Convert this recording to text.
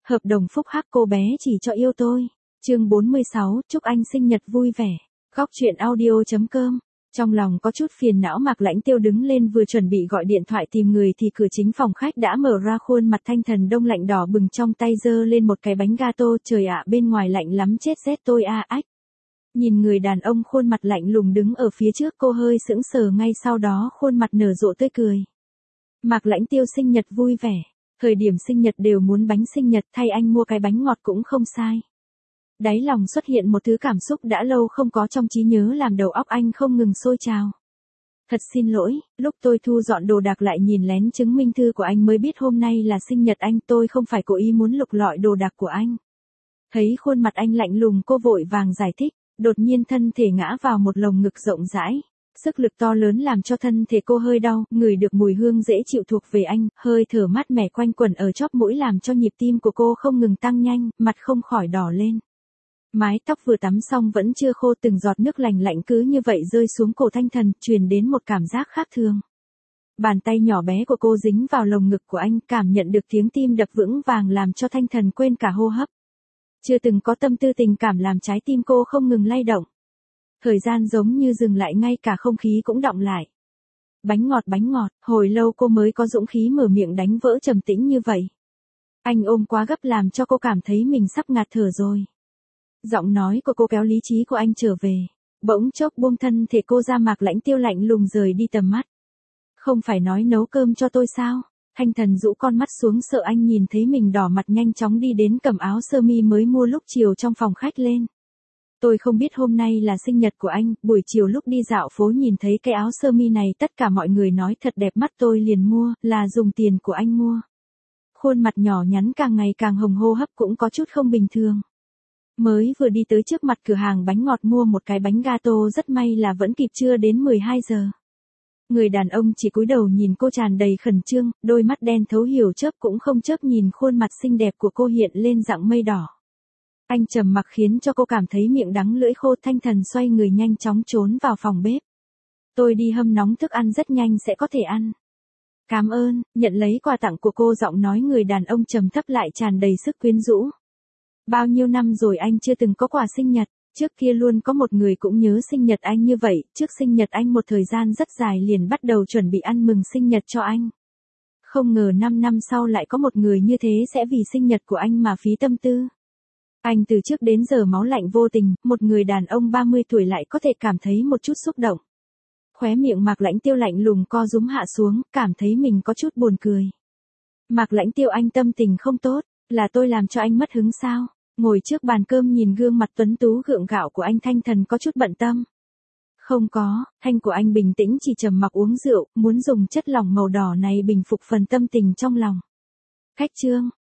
Hợp đồng phúc hắc cô bé chỉ cho yêu tôi. Chương 46, chúc anh sinh nhật vui vẻ. Góc truyện audio.com. Trong lòng có chút phiền não, Mạc Lãnh Tiêu đứng lên vừa chuẩn bị gọi điện thoại tìm người thì cửa chính phòng khách đã mở ra, khuôn mặt Thanh Thần đông lạnh đỏ bừng, trong tay giơ lên một cái bánh gato. Trời ạ, bên ngoài lạnh lắm, chết rét tôi a ách. Nhìn người đàn ông khuôn mặt lạnh lùng đứng ở phía trước, cô hơi sững sờ, ngay sau đó khuôn mặt nở rộ tươi cười. Mạc Lãnh Tiêu sinh nhật vui vẻ. Thời điểm sinh nhật đều muốn bánh sinh nhật, thay anh mua cái bánh ngọt cũng không sai. Đáy lòng xuất hiện một thứ cảm xúc đã lâu không có trong trí nhớ, làm đầu óc anh không ngừng sôi trào. Thật xin lỗi, lúc tôi thu dọn đồ đạc lại nhìn lén chứng minh thư của anh mới biết hôm nay là sinh nhật anh, tôi không phải cố ý muốn lục lọi đồ đạc của anh. Thấy khuôn mặt anh lạnh lùng, cô vội vàng giải thích, đột nhiên thân thể ngã vào một lồng ngực rộng rãi. Sức lực to lớn làm cho thân thể cô hơi đau, ngửi được mùi hương dễ chịu thuộc về anh, hơi thở mát mẻ quanh quẩn ở chóp mũi làm cho nhịp tim của cô không ngừng tăng nhanh, mặt không khỏi đỏ lên. Mái tóc vừa tắm xong vẫn chưa khô, từng giọt nước lành lạnh cứ như vậy rơi xuống cổ Thanh Thần, truyền đến một cảm giác khác thường. Bàn tay nhỏ bé của cô dính vào lồng ngực của anh, cảm nhận được tiếng tim đập vững vàng làm cho Thanh Thần quên cả hô hấp. Chưa từng có tâm tư tình cảm làm trái tim cô không ngừng lay động. Thời gian giống như dừng lại, ngay cả không khí cũng đọng lại. Bánh ngọt, hồi lâu cô mới có dũng khí mở miệng đánh vỡ trầm tĩnh như vậy. Anh ôm quá gấp làm cho cô cảm thấy mình sắp ngạt thở rồi. Giọng nói của cô kéo lý trí của anh trở về. Bỗng chốc buông thân thể cô ra, Mạc Lãnh Tiêu lạnh lùng rời đi tầm mắt. Không phải nói nấu cơm cho tôi sao? Thanh Thần rũ con mắt xuống, sợ anh nhìn thấy mình đỏ mặt, nhanh chóng đi đến cầm áo sơ mi mới mua lúc chiều trong phòng khách lên. Tôi không biết hôm nay là sinh nhật của anh, buổi chiều lúc đi dạo phố nhìn thấy cái áo sơ mi này, tất cả mọi người nói thật đẹp mắt, tôi liền mua, là dùng tiền của anh mua. Khuôn mặt nhỏ nhắn càng ngày càng hồng, hô hấp cũng có chút không bình thường. Mới vừa đi tới trước mặt cửa hàng bánh ngọt mua một cái bánh gato, rất may là vẫn kịp, chưa đến 12 giờ. Người đàn ông chỉ cúi đầu nhìn cô tràn đầy khẩn trương, đôi mắt đen thấu hiểu chớp cũng không chớp nhìn khuôn mặt xinh đẹp của cô hiện lên dạng mây đỏ. Anh trầm mặc khiến cho cô cảm thấy miệng đắng lưỡi khô. Thanh Thần xoay người nhanh chóng trốn vào phòng bếp. Tôi đi hâm nóng thức ăn, rất nhanh sẽ có thể ăn. Cảm ơn, nhận lấy quà tặng của cô, giọng nói người đàn ông trầm thấp lại tràn đầy sức quyến rũ. Bao nhiêu năm rồi anh chưa từng có quà sinh nhật, trước kia luôn có một người cũng nhớ sinh nhật anh như vậy, trước sinh nhật anh một thời gian rất dài liền bắt đầu chuẩn bị ăn mừng sinh nhật cho anh. Không ngờ 5 năm sau lại có một người như thế sẽ vì sinh nhật của anh mà phí tâm tư. Anh từ trước đến giờ máu lạnh vô tình, một người đàn ông 30 tuổi lại có thể cảm thấy một chút xúc động. Khóe miệng Mạc Lãnh Tiêu lạnh lùng co rúm hạ xuống, cảm thấy mình có chút buồn cười. Mạc Lãnh Tiêu, anh tâm tình không tốt, là tôi làm cho anh mất hứng sao? Ngồi trước bàn cơm nhìn gương mặt tuấn tú gượng gạo của anh, Thanh Thần có chút bận tâm. Không có, thanh của anh bình tĩnh, chỉ trầm mặc uống rượu, muốn dùng chất lỏng màu đỏ này bình phục phần tâm tình trong lòng. Khách trương,